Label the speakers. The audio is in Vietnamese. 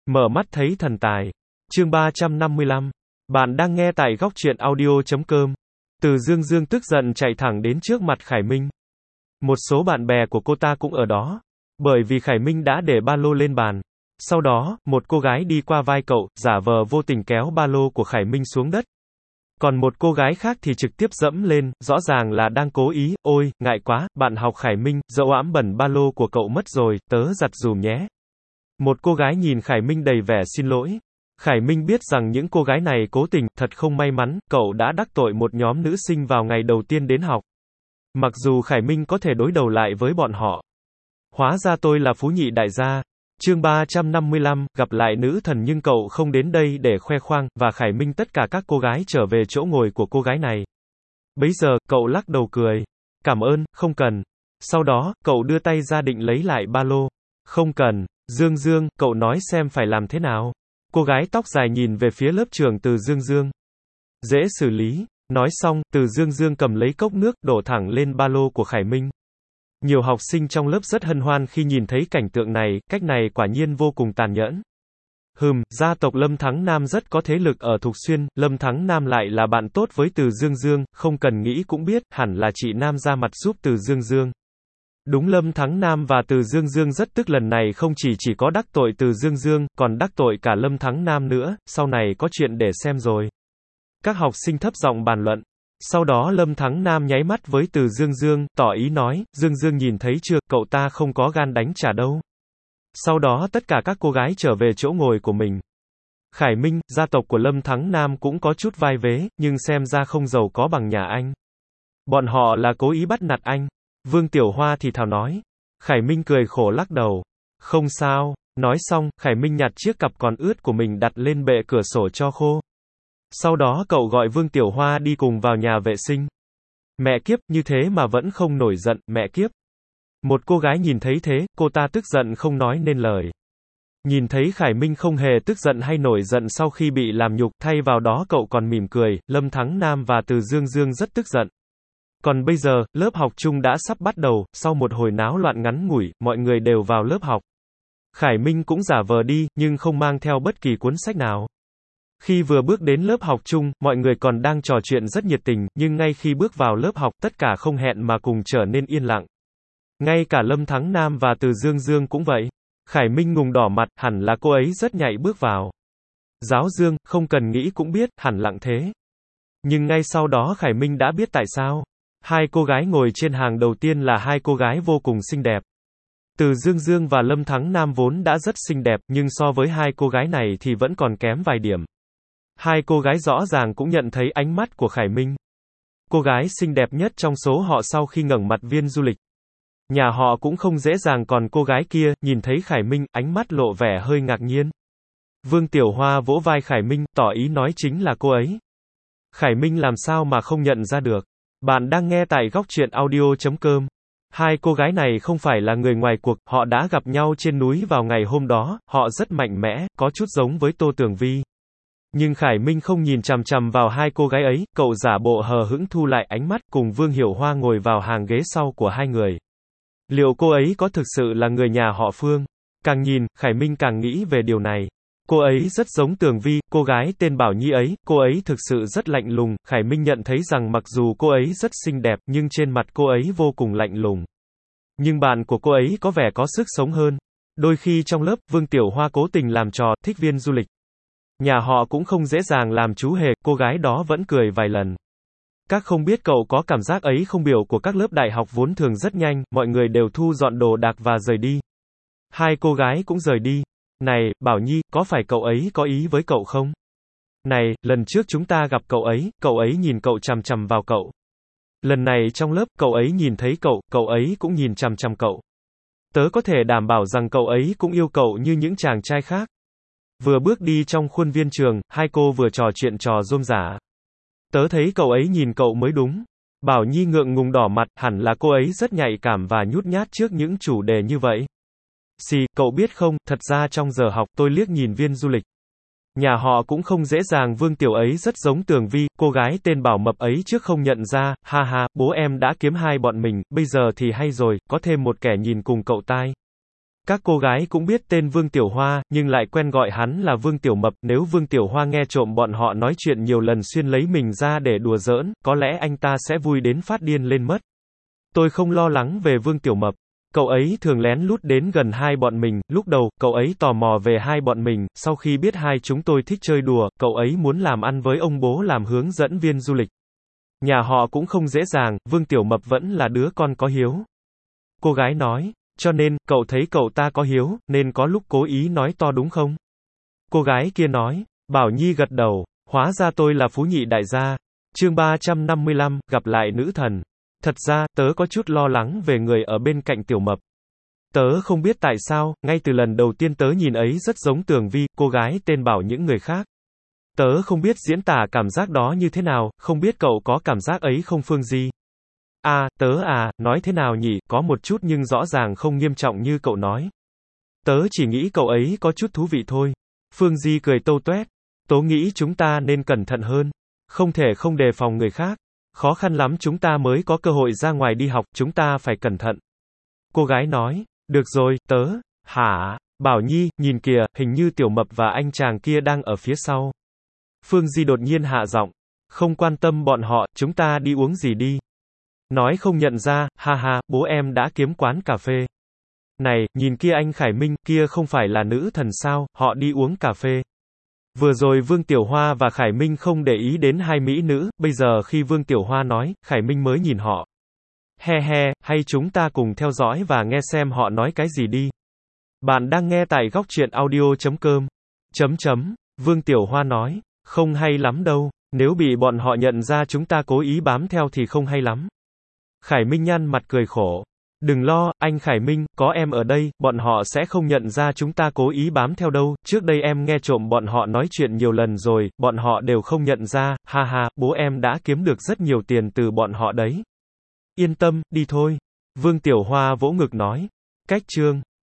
Speaker 1: Mở mắt thấy thần tài. Chương 355. Bạn đang nghe tại góc truyện audio.com. Từ Dương Dương tức giận chạy thẳng đến trước mặt Khải Minh. Một số bạn bè của cô ta cũng ở đó. Bởi vì Khải Minh đã để ba lô lên bàn. Sau đó, một cô gái đi qua vai cậu, giả vờ vô tình kéo ba lô của Khải Minh xuống đất. Còn một cô gái khác thì trực tiếp dẫm lên, rõ ràng là đang cố ý. Ôi, ngại quá, bạn học Khải Minh, dẫu ẵm bẩn ba lô của cậu mất rồi, tớ giặt dùm nhé. Một cô gái nhìn Khải Minh đầy vẻ xin lỗi. Khải Minh biết rằng những cô gái này cố tình, thật không may mắn, cậu đã đắc tội một nhóm nữ sinh vào ngày đầu tiên đến học. Mặc dù Khải Minh có thể đối đầu lại với bọn họ. Hóa ra tôi là Phú Nhị đại gia. Chương 355, gặp lại nữ thần nhưng cậu không đến đây để khoe khoang, và Khải Minh tất cả các cô gái trở về chỗ ngồi của cô gái này. Bấy giờ, cậu lắc đầu cười. Cảm ơn, không cần. Sau đó, cậu đưa tay ra định lấy lại ba lô. Không cần. Dương Dương, cậu nói xem phải làm thế nào. Cô gái tóc dài nhìn về phía lớp trưởng Từ Dương Dương. Dễ xử lý. Nói xong, Từ Dương Dương cầm lấy cốc nước, đổ thẳng lên ba lô của Khải Minh. Nhiều học sinh trong lớp rất hân hoan khi nhìn thấy cảnh tượng này, cách này quả nhiên vô cùng tàn nhẫn. Gia tộc Lâm Thắng Nam rất có thế lực ở Thục Xuyên, Lâm Thắng Nam lại là bạn tốt với Từ Dương Dương, không cần nghĩ cũng biết, hẳn là chị Nam ra mặt giúp Từ Dương Dương. Đúng, Lâm Thắng Nam và Từ Dương Dương rất tức lần này không chỉ có đắc tội Từ Dương Dương, còn đắc tội cả Lâm Thắng Nam nữa, sau này có chuyện để xem rồi. Các học sinh thấp giọng bàn luận. Sau đó Lâm Thắng Nam nháy mắt với Từ Dương Dương, tỏ ý nói, Dương Dương nhìn thấy chưa, cậu ta không có gan đánh trả đâu. Sau đó tất cả các cô gái trở về chỗ ngồi của mình. Khải Minh, gia tộc của Lâm Thắng Nam cũng có chút vai vế, nhưng xem ra không giàu có bằng nhà anh. Bọn họ là cố ý bắt nạt anh. Vương Tiểu Hoa thì thào nói. Khải Minh cười khổ lắc đầu. Không sao. Nói xong, Khải Minh nhặt chiếc cặp còn ướt của mình đặt lên bệ cửa sổ cho khô. Sau đó cậu gọi Vương Tiểu Hoa đi cùng vào nhà vệ sinh. Mẹ kiếp, như thế mà vẫn không nổi giận, mẹ kiếp. Một cô gái nhìn thấy thế, cô ta tức giận không nói nên lời. Nhìn thấy Khải Minh không hề tức giận hay nổi giận sau khi bị làm nhục, thay vào đó cậu còn mỉm cười, Lâm Thắng Nam và Từ Dương Dương rất tức giận. Còn bây giờ, lớp học chung đã sắp bắt đầu, sau một hồi náo loạn ngắn ngủi, mọi người đều vào lớp học. Khải Minh cũng giả vờ đi, nhưng không mang theo bất kỳ cuốn sách nào. Khi vừa bước đến lớp học chung, mọi người còn đang trò chuyện rất nhiệt tình, nhưng ngay khi bước vào lớp học, tất cả không hẹn mà cùng trở nên yên lặng. Ngay cả Lâm Thắng Nam và Từ Dương Dương cũng vậy. Khải Minh ngùng đỏ mặt, hẳn là cô ấy rất nhạy bước vào. Giáo Dương, không cần nghĩ cũng biết, hẳn lặng thế. Nhưng ngay sau đó Khải Minh đã biết tại sao. Hai cô gái ngồi trên hàng đầu tiên là hai cô gái vô cùng xinh đẹp. Từ Dương Dương và Lâm Thắng Nam vốn đã rất xinh đẹp, nhưng so với hai cô gái này thì vẫn còn kém vài điểm. Hai cô gái rõ ràng cũng nhận thấy ánh mắt của Khải Minh. Cô gái xinh đẹp nhất trong số họ sau khi ngẩng mặt Viên Du Lịch. Nhà họ cũng không dễ dàng, còn cô gái kia, nhìn thấy Khải Minh, ánh mắt lộ vẻ hơi ngạc nhiên. Vương Tiểu Hoa vỗ vai Khải Minh, tỏ ý nói chính là cô ấy. Khải Minh làm sao mà không nhận ra được. Bạn đang nghe tại góc truyện audio.com. Hai cô gái này không phải là người ngoài cuộc, họ đã gặp nhau trên núi vào ngày hôm đó, họ rất mạnh mẽ, có chút giống với Tô Tường Vi. Nhưng Khải Minh không nhìn chằm chằm vào hai cô gái ấy, cậu giả bộ hờ hững thu lại ánh mắt, cùng Vương Hiểu Hoa ngồi vào hàng ghế sau của hai người. Liệu cô ấy có thực sự là người nhà họ Phương? Càng nhìn, Khải Minh càng nghĩ về điều này. Cô ấy rất giống Tường Vi, cô gái tên Bảo Nhi ấy, cô ấy thực sự rất lạnh lùng. Khải Minh nhận thấy rằng mặc dù cô ấy rất xinh đẹp, nhưng trên mặt cô ấy vô cùng lạnh lùng. Nhưng bạn của cô ấy có vẻ có sức sống hơn. Đôi khi trong lớp, Vương Tiểu Hoa cố tình làm trò, thích Viên Du Lịch. Nhà họ cũng không dễ dàng làm chú hề, cô gái đó vẫn cười vài lần. Các không biết cậu có cảm giác ấy không, biểu của các lớp đại học vốn thường rất nhanh, mọi người đều thu dọn đồ đạc và rời đi. Hai cô gái cũng rời đi. Này, Bảo Nhi, có phải cậu ấy có ý với cậu không? Này, lần trước chúng ta gặp cậu ấy nhìn cậu chằm chằm vào cậu. Lần này trong lớp, cậu ấy nhìn thấy cậu ấy cũng nhìn chằm chằm cậu. Tớ có thể đảm bảo rằng cậu ấy cũng yêu cậu như những chàng trai khác. Vừa bước đi trong khuôn viên trường, hai cô vừa trò chuyện trò rôm rả. Tớ thấy cậu ấy nhìn cậu mới đúng. Bảo Nhi ngượng ngùng đỏ mặt, hẳn là cô ấy rất nhạy cảm và nhút nhát trước những chủ đề như vậy. Cậu biết không, thật ra trong giờ học, tôi liếc nhìn Viên Du Lịch. Nhà họ cũng không dễ dàng, Vương Tiểu ấy rất giống Tường Vi, cô gái tên Bảo Mập ấy trước không nhận ra, ha ha, bố em đã kiếm hai bọn mình, bây giờ thì hay rồi, có thêm một kẻ nhìn cùng cậu tai. Các cô gái cũng biết tên Vương Tiểu Hoa, nhưng lại quen gọi hắn là Vương Tiểu Mập, nếu Vương Tiểu Hoa nghe trộm bọn họ nói chuyện nhiều lần xuyên lấy mình ra để đùa giỡn, có lẽ anh ta sẽ vui đến phát điên lên mất. Tôi không lo lắng về Vương Tiểu Mập. Cậu ấy thường lén lút đến gần hai bọn mình, lúc đầu, cậu ấy tò mò về hai bọn mình, sau khi biết hai chúng tôi thích chơi đùa, cậu ấy muốn làm ăn với ông bố làm hướng dẫn viên du lịch. Nhà họ cũng không dễ dàng, Vương Tiểu Mập vẫn là đứa con có hiếu. Cô gái nói, cho nên, cậu thấy cậu ta có hiếu, nên có lúc cố ý nói to đúng không? Cô gái kia nói, Bảo Nhi gật đầu, hóa ra tôi là phú nhị đại gia. Chương 355, gặp lại nữ thần. Thật ra, tớ có chút lo lắng về người ở bên cạnh Tiểu Mập. Tớ không biết tại sao, ngay từ lần đầu tiên tớ nhìn ấy rất giống Tường Vi, cô gái tên Bảo những người khác. Tớ không biết diễn tả cảm giác đó như thế nào, không biết cậu có cảm giác ấy không Phương Di? Nói thế nào nhỉ, có một chút nhưng rõ ràng không nghiêm trọng như cậu nói. Tớ chỉ nghĩ cậu ấy có chút thú vị thôi. Phương Di cười tâu tuét. Tớ nghĩ chúng ta nên cẩn thận hơn. Không thể không đề phòng người khác. Khó khăn lắm chúng ta mới có cơ hội ra ngoài đi học, chúng ta phải cẩn thận. Cô gái nói, được rồi, hả? Bảo Nhi, nhìn kìa, hình như Tiểu Mập và anh chàng kia đang ở phía sau. Phương Di đột nhiên hạ giọng, không quan tâm bọn họ, chúng ta đi uống gì đi. Nói không nhận ra, ha ha, bố em đã kiếm quán cà phê. Này, nhìn kia anh Khải Minh, kia không phải là nữ thần sao, họ đi uống cà phê. Vừa rồi Vương Tiểu Hoa và Khải Minh không để ý đến hai mỹ nữ, bây giờ khi Vương Tiểu Hoa nói, Khải Minh mới nhìn họ. He, hay chúng ta cùng theo dõi và nghe xem họ nói cái gì đi. Bạn đang nghe tại góc truyện audio.com. Vương Tiểu Hoa nói, không hay lắm đâu, nếu bị bọn họ nhận ra chúng ta cố ý bám theo thì không hay lắm. Khải Minh nhăn mặt cười khổ. Đừng lo, anh Khải Minh, có em ở đây, bọn họ sẽ không nhận ra chúng ta cố ý bám theo đâu, trước đây em nghe trộm bọn họ nói chuyện nhiều lần rồi, bọn họ đều không nhận ra, ha ha, bố em đã kiếm được rất nhiều tiền từ bọn họ đấy. Yên tâm, đi thôi. Vương Tiểu Hoa vỗ ngực nói. Cách chương